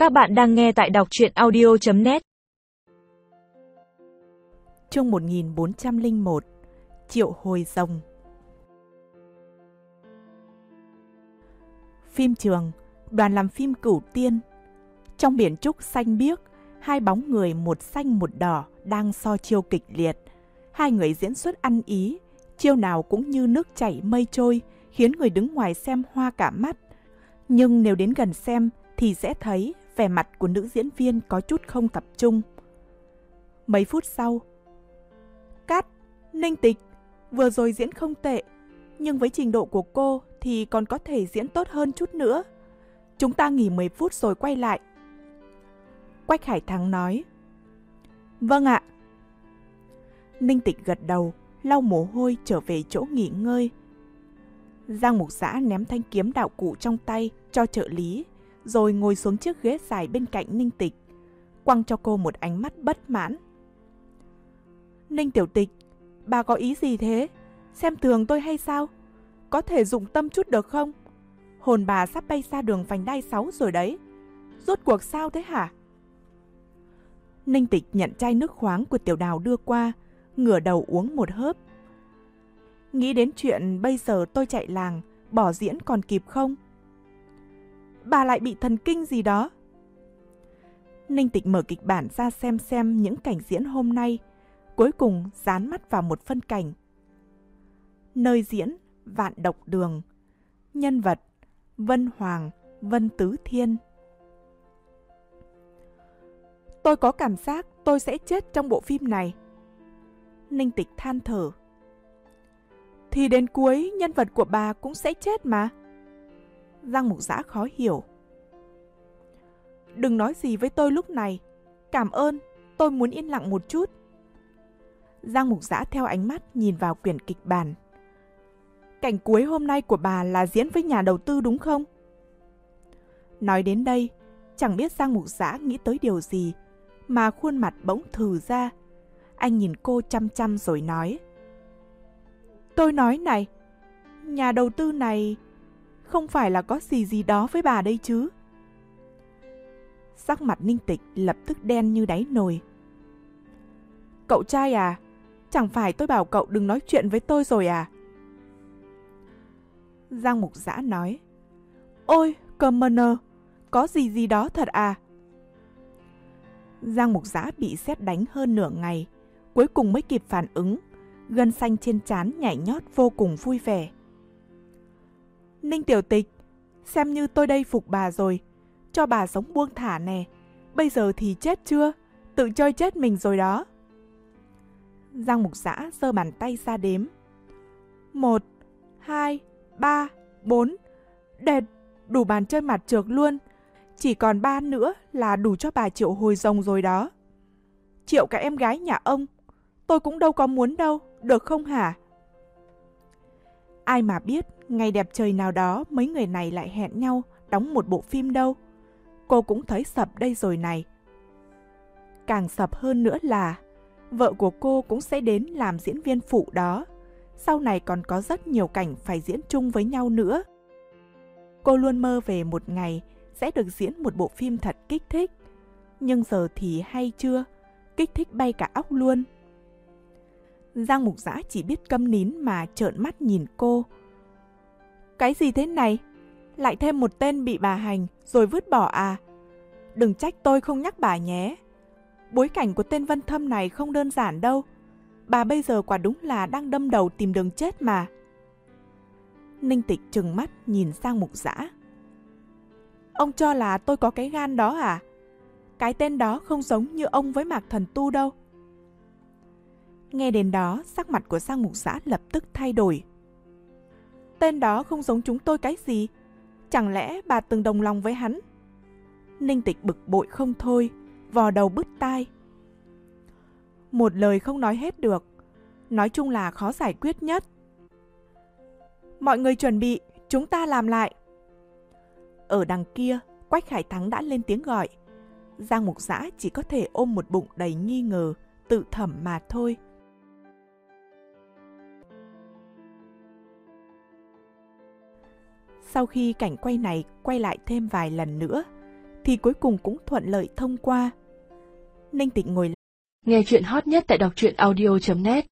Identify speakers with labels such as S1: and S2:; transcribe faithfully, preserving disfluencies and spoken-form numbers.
S1: Các bạn đang nghe tại đọc truyện audio chấm net.
S2: Chương một nghìn bốn trăm lẻ một. Triệu hồi rồng. Phim trường, đoàn làm phim Cửu Tiên. Trong biển trúc xanh biếc, hai bóng người một xanh một đỏ đang so chiêu kịch liệt. Hai người diễn xuất ăn ý, chiêu nào cũng như nước chảy mây trôi, khiến người đứng ngoài xem hoa cả mắt. Nhưng nếu đến gần xem thì sẽ thấy vẻ mặt của nữ diễn viên có chút không tập trung. Mấy phút sau, cắt, Ninh Tịch, vừa rồi diễn không tệ, nhưng với trình độ của cô thì còn có thể diễn tốt hơn chút nữa. Chúng ta nghỉ mười phút rồi quay lại. Quách Hải Thắng nói. Vâng ạ. Ninh Tịch gật đầu, lau mồ hôi trở về chỗ nghỉ ngơi. Giang Mục Dã ném thanh kiếm đạo cụ trong tay cho trợ lý, rồi ngồi xuống chiếc ghế dài bên cạnh Ninh Tịch, quăng cho cô một ánh mắt bất mãn. Ninh Tiểu Tịch, bà có ý gì thế? Xem thường tôi hay sao? Có thể dụng tâm chút được không? Hồn bà sắp bay xa đường vành đai sáu rồi đấy. Rốt cuộc sao thế hả? Ninh Tịch nhận chai nước khoáng của Tiểu Đào đưa qua, ngửa đầu uống một hớp. Nghĩ đến chuyện bây giờ tôi chạy làng, bỏ diễn còn kịp không? Bà lại bị thần kinh gì đó? Ninh Tịch mở kịch bản ra xem xem những cảnh diễn hôm nay, cuối cùng dán mắt vào một phân cảnh. Nơi diễn Vạn Độc Đường. Nhân vật Vân Hoàng, Vân Tứ Thiên. Tôi có cảm giác tôi sẽ chết trong bộ phim này. Ninh Tịch than thở. Thì đến cuối nhân vật của bà cũng sẽ chết mà. Giang Mục Dã khó hiểu. Đừng nói gì với tôi lúc này. Cảm ơn, tôi muốn yên lặng một chút. Giang Mục Dã theo ánh mắt nhìn vào quyển kịch bản. Cảnh cuối hôm nay của bà là diễn với nhà đầu tư đúng không? Nói đến đây, chẳng biết Giang Mục Dã nghĩ tới điều gì, mà khuôn mặt bỗng thừ ra. Anh nhìn cô chăm chăm rồi nói. Tôi nói này, nhà đầu tư này không phải là có gì gì đó với bà đây chứ? Sắc mặt Ninh Tịch lập tức đen như đáy nồi. Cậu trai à, chẳng phải tôi bảo cậu đừng nói chuyện với tôi rồi à? Giang Mục Dã nói. Ôi, Commoner, có gì gì đó thật à? Giang Mục Dã bị sét đánh hơn nửa ngày, cuối cùng mới kịp phản ứng, gân xanh trên trán nhảy nhót vô cùng vui vẻ. Ninh Tiểu Tịch, xem như tôi đây phục bà rồi, cho bà sống buông thả nè, bây giờ thì chết chưa, tự chơi chết mình rồi đó. Giang Mục Dã giơ bàn tay ra đếm. Một, hai, ba, bốn, đệt, đủ bàn chơi mặt trược luôn, chỉ còn ba nữa là đủ cho bà triệu hồi rồng rồi đó. Triệu cả em gái nhà ông, tôi cũng đâu có muốn đâu, được không hả? Ai mà biết ngày đẹp trời nào đó mấy người này lại hẹn nhau đóng một bộ phim đâu. Cô cũng thấy sập đây rồi này. Càng sập hơn nữa là vợ của cô cũng sẽ đến làm diễn viên phụ đó. Sau này còn có rất nhiều cảnh phải diễn chung với nhau nữa. Cô luôn mơ về một ngày sẽ được diễn một bộ phim thật kích thích. Nhưng giờ thì hay chưa, kích thích bay cả óc luôn. Giang Mục Dã chỉ biết câm nín mà trợn mắt nhìn cô. Cái gì thế này? Lại thêm một tên bị bà hành rồi vứt bỏ à? Đừng trách tôi không nhắc bà nhé. Bối cảnh của tên Vân Thâm này không đơn giản đâu. Bà bây giờ quả đúng là đang đâm đầu tìm đường chết mà. Ninh Tịch trừng mắt nhìn Giang Mục Dã. Ông cho là tôi có cái gan đó à? Cái tên đó không giống như ông với Mạc Thần Tu đâu. Nghe đến đó, sắc mặt của Giang Mục Dã lập tức thay đổi. Tên đó không giống chúng tôi cái gì? Chẳng lẽ bà từng đồng lòng với hắn? Ninh Tịch bực bội không thôi, vò đầu bứt tai. Một lời không nói hết được. Nói chung là khó giải quyết nhất. Mọi người chuẩn bị, chúng ta làm lại. Ở đằng kia, Quách Hải Thắng đã lên tiếng gọi. Giang Mục Dã chỉ có thể ôm một bụng đầy nghi ngờ, tự thẩm mà thôi. Sau khi cảnh quay này quay lại thêm vài lần nữa, thì cuối cùng cũng thuận lợi thông qua. Ninh Tịnh ngồi
S3: nghe chuyện hot nhất tại đọc truyện audio chấm net